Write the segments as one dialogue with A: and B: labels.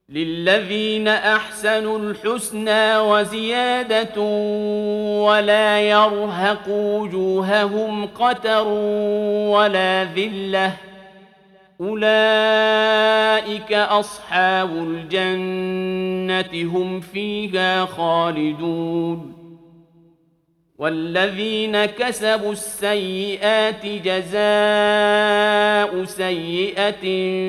A: للذين أحسنوا الحسنى وزيادة ولا يرهق وجوههم قتر ولا ذلة أولئك أصحاب الجنة هم فيها خالدون والذين كسبوا السيئات جزاء سيئة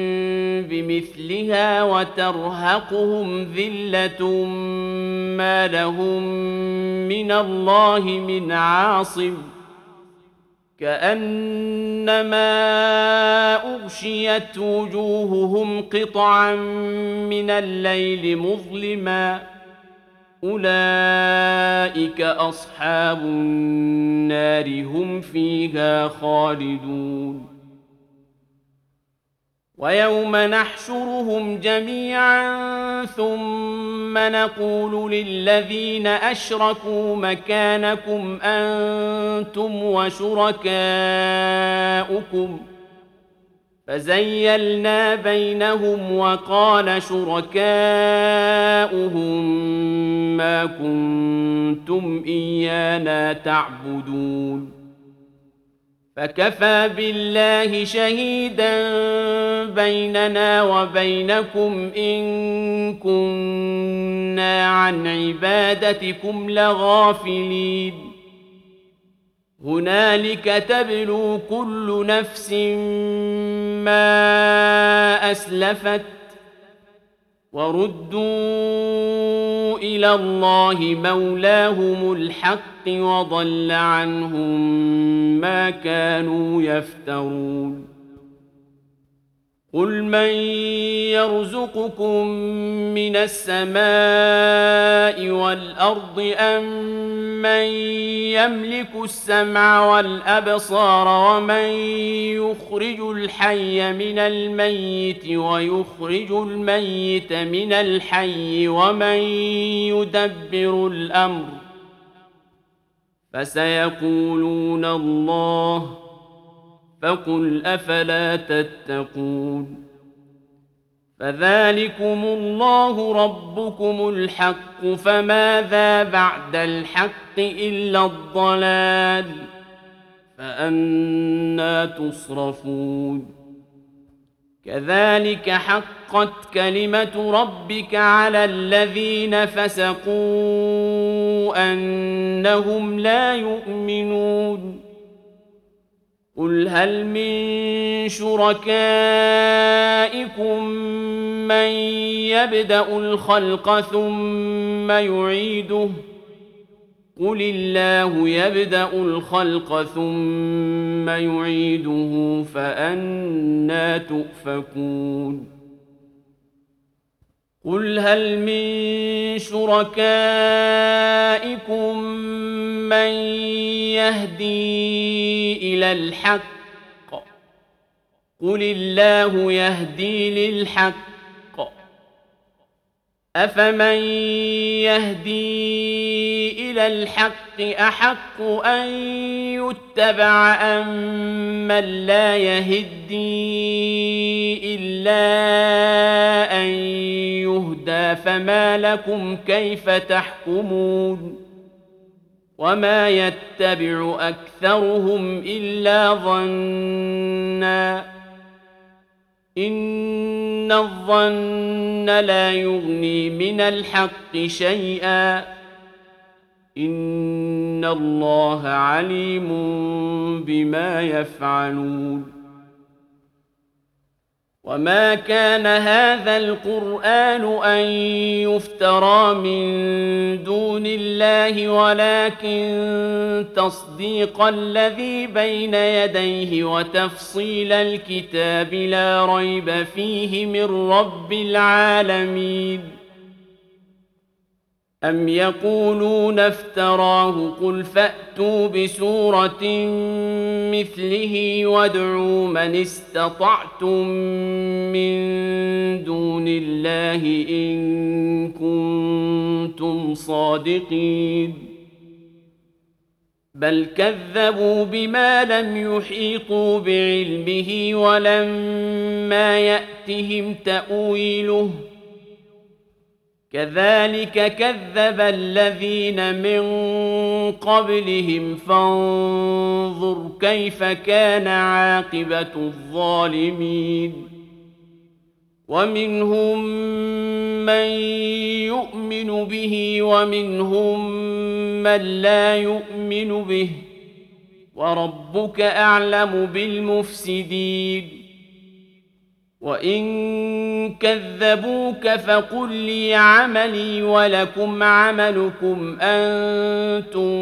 A: بمثلها وترهقهم ذلة ما لهم من الله من عاصم كأنما أغشيت وجوههم قطعا من الليل مظلما أولئك أصحاب النار هم فيها خالدون ويوم نحشرهم جميعا ثم نقول للذين أشركوا مكانكم أنتم وشركاؤكم فزيلنا بينهم وقال شركاؤهم ما كنتم إيانا تعبدون فكفى بالله شهيدا بيننا وبينكم إن كنا عن عبادتكم لغافلين هنالك تبلو كل نفس ما أسلفت وردوا إلى الله مولاهم الحق وضل عنهم ما كانوا يفترون قل من يرزقكم من السماء والأرض أم من يملك السمع والأبصار ومن يخرج الحي من الميت ويخرج الميت من الحي ومن يدبر الأمر فسيقولون الله فقل أفلا تتقون فذلكم الله ربكم الحق فماذا بعد الحق إلا الضلال فأنى تصرفون كذلك حقت كلمة ربك على الذين فسقوا أنهم لا يؤمنون قل هل من شركائكم من يبدأ الخلق ثم يعيده قل الله يبدأ الخلق ثم يعيده فأنى تؤفكون قل هل من شركائكم من يهدي إلى الحق قل الله يهدي للحق أفمن يهدي إلى الحق أحق أن يتبع أم من لا يهدي إلا أن يهدى فما لكم كيف تحكمون وما يتبع أكثرهم إلا ظنا إن الظن لا يغني من الحق شيئا إن الله عليم بما يفعلون وما كان هذا القرآن أن يفترى من دون الله ولكن تصديق الذي بين يديه وتفصيل الكتاب لا ريب فيه من رب العالمين أم يقولون افتراه قل فأتوا بسورة مثله وادعوا من استطعتم من دون الله إن كنتم صادقين بل كذبوا بما لم يحيطوا بعلمه ولما يأتهم تأويله كذلك كذب الذين من قبلهم فانظر كيف كان عاقبة الظالمين ومنهم من يؤمن به ومنهم من لا يؤمن به وربك أعلم بالمفسدين وإن كذبوك فقل لي عملي ولكم عملكم أنتم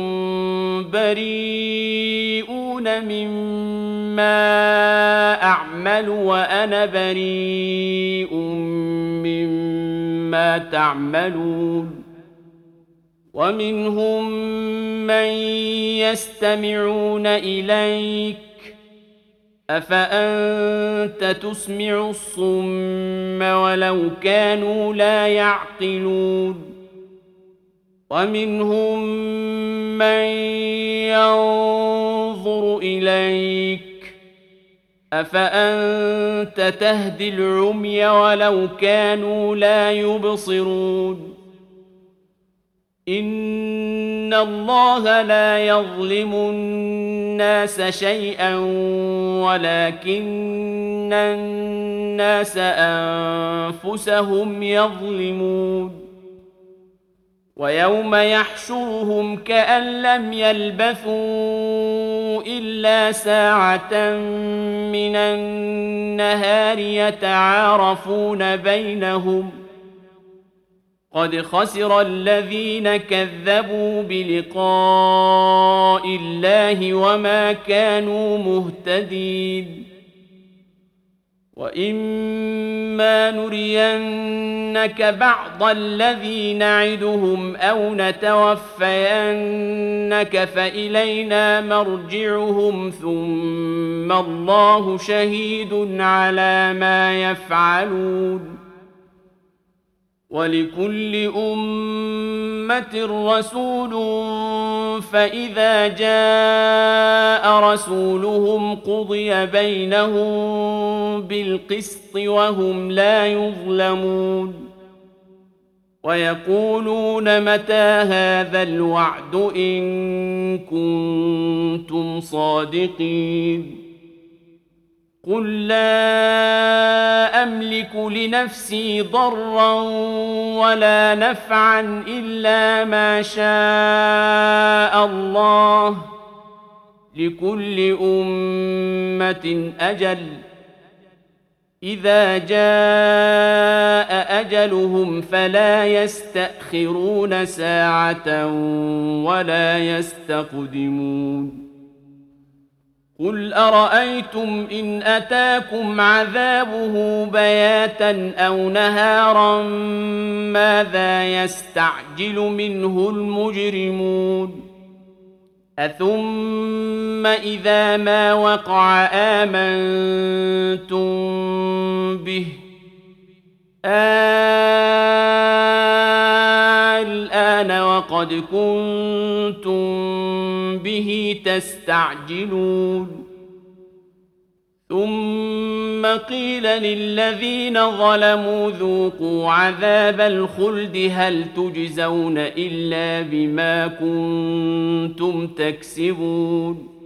A: بريئون مما أعمل وأنا بريء مما تعملون ومنهم من يستمعون إليك أفأنت تسمع الصم ولو كانوا لا يعقلون ومنهم من ينظر إليك أفأنت تهدي العمي ولو كانوا لا يبصرون إن الله لا يظلم الناس شيئا ولكن الناس أنفسهم يظلمون ويوم يحشرهم كأن لم يلبثوا إلا ساعة من النهار يتعارفون بينهم قد خسر الذين كذبوا بلقاء الله وما كانوا مهتدين وإما نرينك بعض الذي نعدهم أو نتوفينك فإلينا مرجعهم ثم الله شهيد على ما يفعلون ولكل أمة رسول فإذا جاء رسولهم قضي بينهم بالقسط وهم لا يظلمون ويقولون متى هذا الوعد إن كنتم صادقين قل لا أملك لنفسي ضرا ولا نفعا إلا ما شاء الله لكل أمة أجل إذا جاء أجلهم فلا يستأخرون ساعة ولا يستقدمون قل أرأيتم إن أتاكم عذابه بياتا أو نهارا ماذا يستعجل منه المجرمون أثم إذا ما وقع آمنتم به الآن وقد كنتم به تستعجلون ثم قيل للذين ظلموا ذوقوا عذاب الخلد هل تجزون إلا بما كنتم تكسبون